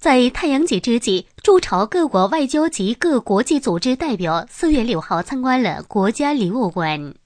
在太阳节之际，驻朝各国外交及各国际组织代表4月6号参观了国家礼物馆。